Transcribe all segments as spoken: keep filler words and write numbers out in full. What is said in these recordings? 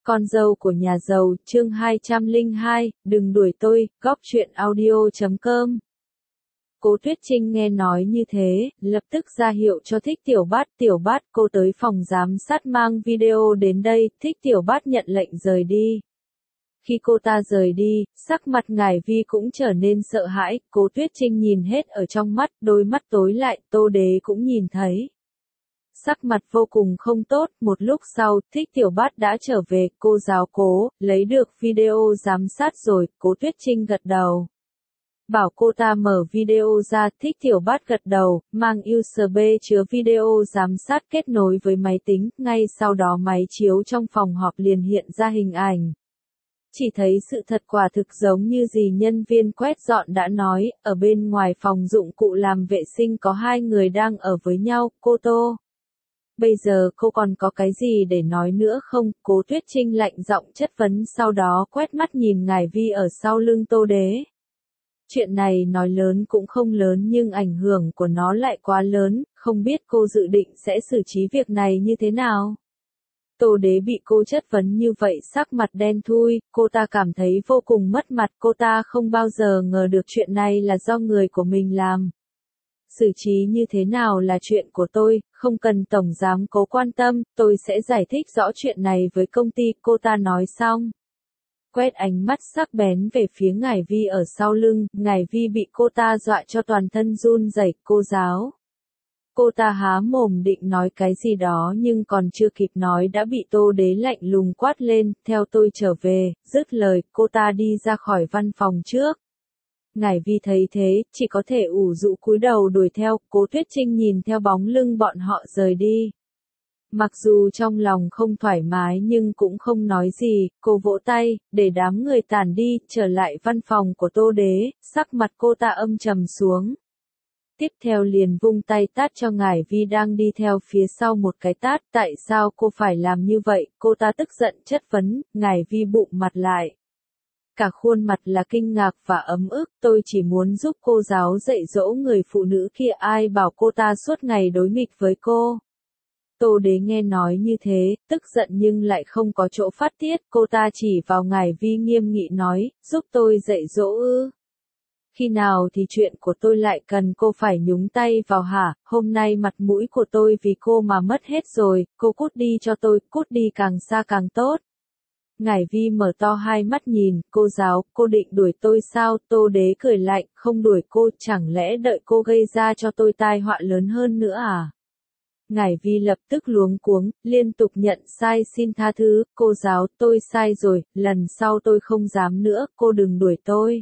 Con dâu của nhà giàu, chương hai trăm lẻ hai, đừng đuổi tôi, góc truyện audio chấm com. Cố Tuyết Trinh nghe nói như thế, lập tức ra hiệu cho Thích Tiểu Bát, Tiểu Bát, cô tới phòng giám sát mang video đến đây, Thích Tiểu Bát nhận lệnh rời đi. Khi cô ta rời đi, sắc mặt Ngải Vi cũng trở nên sợ hãi, Cố Tuyết Trinh nhìn hết ở trong mắt, đôi mắt tối lại, Tô Đế cũng nhìn thấy. Sắc mặt vô cùng không tốt, một lúc sau, Thích Tiểu Bát đã trở về, cô giáo Cố, lấy được video giám sát rồi, Cố Tuyết Trinh gật đầu. Bảo cô ta mở video ra, Thích Tiểu Bát gật đầu, mang u ét bê chứa video giám sát kết nối với máy tính, ngay sau đó máy chiếu trong phòng họp liền hiện ra hình ảnh. Chỉ thấy sự thật quả thực giống như gì nhân viên quét dọn đã nói, ở bên ngoài phòng dụng cụ làm vệ sinh có hai người đang ở với nhau, cô Tô. Bây giờ cô còn có cái gì để nói nữa không? Cố Tuyết Trinh lạnh giọng chất vấn, sau đó quét mắt nhìn Ngải Vi ở sau lưng Tô Đế. Chuyện này nói lớn cũng không lớn nhưng ảnh hưởng của nó lại quá lớn, không biết cô dự định sẽ xử trí việc này như thế nào? Tô Đế bị cô chất vấn như vậy sắc mặt đen thui, cô ta cảm thấy vô cùng mất mặt, cô ta không bao giờ ngờ được chuyện này là do người của mình làm. Xử trí như thế nào là chuyện của tôi, không cần Tổng Giám Cố quan tâm, tôi sẽ giải thích rõ chuyện này với công ty, cô ta nói xong. Quét ánh mắt sắc bén về phía Ngải Vi ở sau lưng, Ngải Vi bị cô ta dọa cho toàn thân run rẩy, cô giáo. Cô ta há mồm định nói cái gì đó nhưng còn chưa kịp nói đã bị Tô Đế lạnh lùng quát lên, theo tôi trở về, dứt lời, cô ta đi ra khỏi văn phòng trước. Ngải Vi thấy thế, chỉ có thể ủ rũ cúi đầu đuổi theo, Cố Tuyết Trinh nhìn theo bóng lưng bọn họ rời đi. Mặc dù trong lòng không thoải mái nhưng cũng không nói gì, cô vỗ tay, để đám người tản đi, trở lại văn phòng của Tô Đế, sắc mặt cô ta âm trầm xuống. Tiếp theo liền vung tay tát cho Ngải Vi đang đi theo phía sau một cái tát, tại sao cô phải làm như vậy, cô ta tức giận chất vấn, Ngải Vi bụng mặt lại. Cả khuôn mặt là kinh ngạc và ấm ức, tôi chỉ muốn giúp cô giáo dạy dỗ người phụ nữ kia, ai bảo cô ta suốt ngày đối nghịch với cô. Tô Đế nghe nói như thế, tức giận nhưng lại không có chỗ phát tiết, cô ta chỉ vào Ngải Vi nghiêm nghị nói, giúp tôi dạy dỗ ư. Khi nào thì chuyện của tôi lại cần cô phải nhúng tay vào hả, hôm nay mặt mũi của tôi vì cô mà mất hết rồi, cô cút đi cho tôi, cút đi càng xa càng tốt. Ngải Vi mở to hai mắt nhìn, cô giáo, cô định đuổi tôi sao? Tô Đế cười lạnh, không đuổi cô, chẳng lẽ đợi cô gây ra cho tôi tai họa lớn hơn nữa à? Ngải Vi lập tức luống cuống, liên tục nhận sai, xin tha thứ, cô giáo, tôi sai rồi, lần sau tôi không dám nữa, cô đừng đuổi tôi.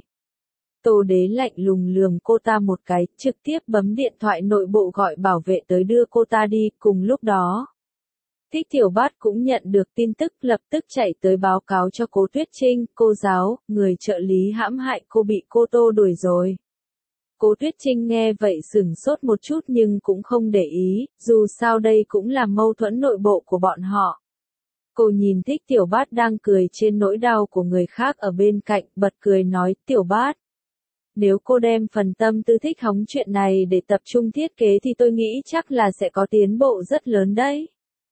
Tô Đế lạnh lùng lườm cô ta một cái, trực tiếp bấm điện thoại nội bộ gọi bảo vệ tới đưa cô ta đi, cùng lúc đó. Thích Tiểu Bát cũng nhận được tin tức, lập tức chạy tới báo cáo cho Cố Tuyết Trinh, cô giáo, người trợ lý hãm hại cô bị cô Tô đuổi rồi. Cố Tuyết Trinh nghe vậy sửng sốt một chút nhưng cũng không để ý, dù sao đây cũng là mâu thuẫn nội bộ của bọn họ. Cô nhìn Thích Tiểu Bát đang cười trên nỗi đau của người khác ở bên cạnh, bật cười nói, Tiểu Bát. Nếu cô đem phần tâm tư thích hóng chuyện này để tập trung thiết kế thì tôi nghĩ chắc là sẽ có tiến bộ rất lớn đấy.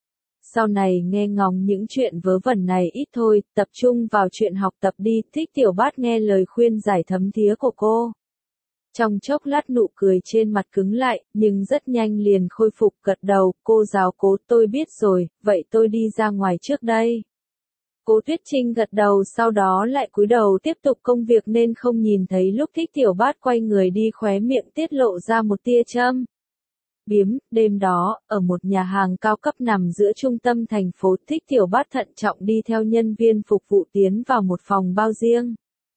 Sau này nghe ngóng những chuyện vớ vẩn này ít thôi, tập trung vào chuyện học tập đi, Thích Tiểu Bát nghe lời khuyên giải thấm thía của cô. Trong chốc lát nụ cười trên mặt cứng lại, nhưng rất nhanh liền khôi phục, gật đầu, cô giáo Cố, tôi biết rồi, vậy tôi đi ra ngoài trước đây. Cố Tuyết Trinh gật đầu sau đó lại cúi đầu tiếp tục công việc nên không nhìn thấy lúc Thích Tiểu Bát quay người đi, khóe miệng tiết lộ ra một tia châm biếm. Đêm đó, ở một nhà hàng cao cấp nằm giữa trung tâm thành phố, Thích Tiểu Bát thận trọng đi theo nhân viên phục vụ tiến vào một phòng bao riêng.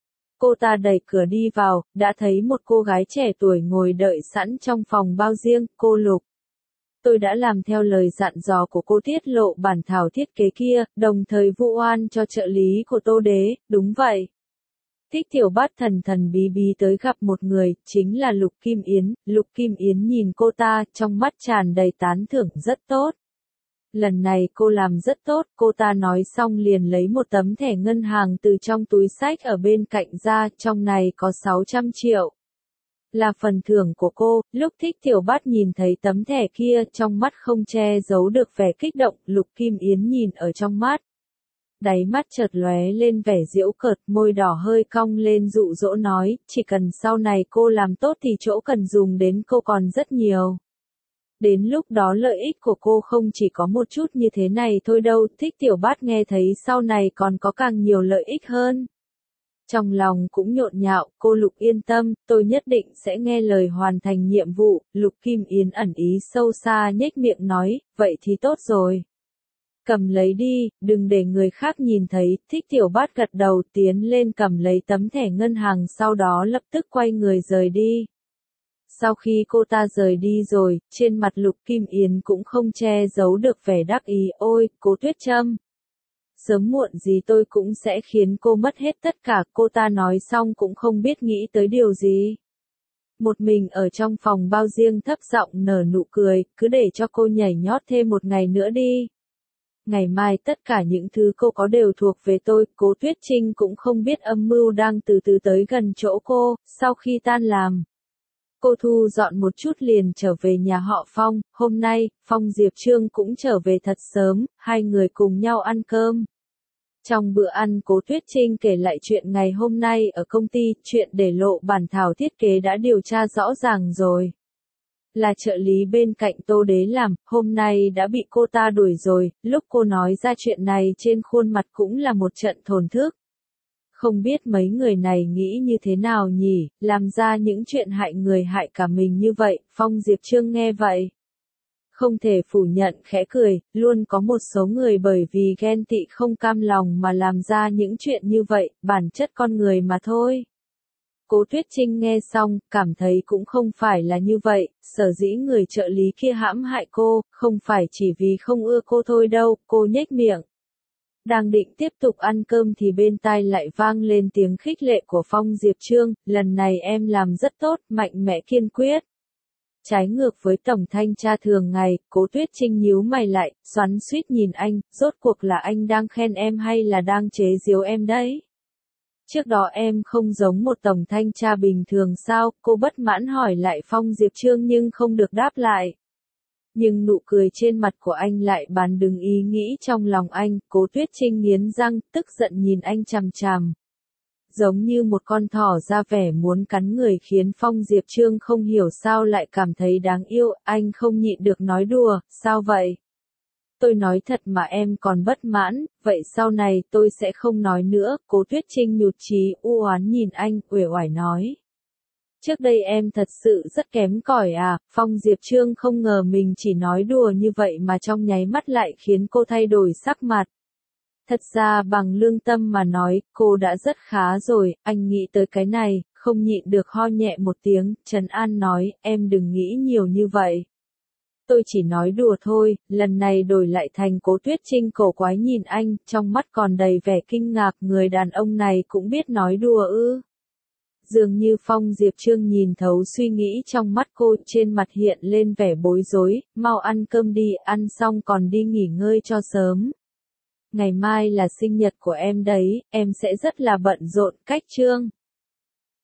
Cô ta đẩy cửa đi vào, đã thấy một cô gái trẻ tuổi ngồi đợi sẵn trong phòng bao riêng, cô Lục. Tôi đã làm theo lời dặn dò của cô, tiết lộ bản thảo thiết kế kia, đồng thời vu oan cho trợ lý của Tô Đế, đúng vậy. Thích Tiểu Bát thần thần bí bí tới gặp một người, chính là Lục Kim Yến, Lục Kim Yến nhìn cô ta, trong mắt tràn đầy tán thưởng, rất tốt. Lần này cô làm rất tốt, cô ta nói xong liền lấy một tấm thẻ ngân hàng từ trong túi xách ở bên cạnh ra, trong này có sáu trăm triệu. Là phần thưởng của cô, lúc Thích Tiểu Bát nhìn thấy tấm thẻ kia, trong mắt không che giấu được vẻ kích động, Lục Kim Yến nhìn ở trong mắt. Đáy mắt chợt lóe lên vẻ giễu cợt, môi đỏ hơi cong lên dụ dỗ nói, chỉ cần sau này cô làm tốt thì chỗ cần dùng đến cô còn rất nhiều. Đến lúc đó lợi ích của cô không chỉ có một chút như thế này thôi đâu, Thích Tiểu Bát nghe thấy sau này còn có càng nhiều lợi ích hơn. Trong lòng cũng nhộn nhạo, cô Lục yên tâm, tôi nhất định sẽ nghe lời hoàn thành nhiệm vụ. Lục Kim Yến ẩn ý sâu xa nhếch miệng nói, vậy thì tốt rồi. Cầm lấy đi, đừng để người khác nhìn thấy. Thích Tiểu Bát gật đầu tiến lên cầm lấy tấm thẻ ngân hàng, sau đó lập tức quay người rời đi. Sau khi cô ta rời đi rồi, trên mặt Lục Kim Yến cũng không che giấu được vẻ đắc ý, ôi, Cố Tuyết Trâm. Sớm muộn gì tôi cũng sẽ khiến cô mất hết tất cả, cô ta nói xong cũng không biết nghĩ tới điều gì. Một mình ở trong phòng bao riêng thấp giọng nở nụ cười, cứ để cho cô nhảy nhót thêm một ngày nữa đi. Ngày mai tất cả những thứ cô có đều thuộc về tôi. Cố Tuyết Trinh cũng không biết âm mưu đang từ từ tới gần chỗ cô. Sau khi tan làm, cô thu dọn một chút liền trở về nhà họ Phong. Hôm nay, Phong Diệp Trương cũng trở về thật sớm, hai người cùng nhau ăn cơm. Trong bữa ăn, Cố Tuyết Trinh kể lại chuyện ngày hôm nay ở công ty, chuyện để lộ bản thảo thiết kế đã điều tra rõ ràng rồi. Là trợ lý bên cạnh Tô Đế làm, hôm nay đã bị cô ta đuổi rồi. Lúc cô nói ra chuyện này trên khuôn mặt cũng là một trận thổn thức. Không biết mấy người này nghĩ như thế nào nhỉ, làm ra những chuyện hại người hại cả mình như vậy. Phong Diệp Trương nghe vậy, không thể phủ nhận khẽ cười, luôn có một số người bởi vì ghen tị không cam lòng mà làm ra những chuyện như vậy, bản chất con người mà thôi. Cố Tuyết Trinh nghe xong, cảm thấy cũng không phải là như vậy, sở dĩ người trợ lý kia hãm hại cô, không phải chỉ vì không ưa cô thôi đâu. Cô nhếch miệng. Đang định tiếp tục ăn cơm thì bên tai lại vang lên tiếng khích lệ của Phong Diệp Trương, lần này em làm rất tốt, mạnh mẽ kiên quyết. Trái ngược với tổng thanh tra thường ngày, Cố Tuyết Trinh nhíu mày lại, xoắn xuýt nhìn anh, rốt cuộc là anh đang khen em hay là đang chế giễu em đấy? Trước đó em không giống một tổng thanh tra bình thường sao? Cô bất mãn hỏi lại Phong Diệp Trương nhưng không được đáp lại. Nhưng nụ cười trên mặt của anh lại bán đứng ý nghĩ trong lòng anh. Cố Tuyết Trinh nghiến răng, tức giận nhìn anh chằm chằm. Giống như một con thỏ ra vẻ muốn cắn người, khiến Phong Diệp Trương không hiểu sao lại cảm thấy đáng yêu. Anh không nhịn được nói đùa, sao vậy? Tôi nói thật mà em còn bất mãn, vậy sau này tôi sẽ không nói nữa. Cố Tuyết Trinh nhụt chí u oán nhìn anh, uể oải nói. Trước đây em thật sự rất kém cỏi à? Phong Diệp Trương không ngờ mình chỉ nói đùa như vậy mà trong nháy mắt lại khiến cô thay đổi sắc mặt. Thật ra bằng lương tâm mà nói, cô đã rất khá rồi. Anh nghĩ tới cái này, không nhịn được ho nhẹ một tiếng, trấn an nói, em đừng nghĩ nhiều như vậy. Tôi chỉ nói đùa thôi. Lần này đổi lại thành Cố Tuyết Trinh cổ quái nhìn anh, trong mắt còn đầy vẻ kinh ngạc, người đàn ông này cũng biết nói đùa ư? Dường như Phong Diệp Trương nhìn thấu suy nghĩ trong mắt cô, trên mặt hiện lên vẻ bối rối, mau ăn cơm đi, ăn xong còn đi nghỉ ngơi cho sớm. Ngày mai là sinh nhật của em đấy, em sẽ rất là bận rộn. Cách Trương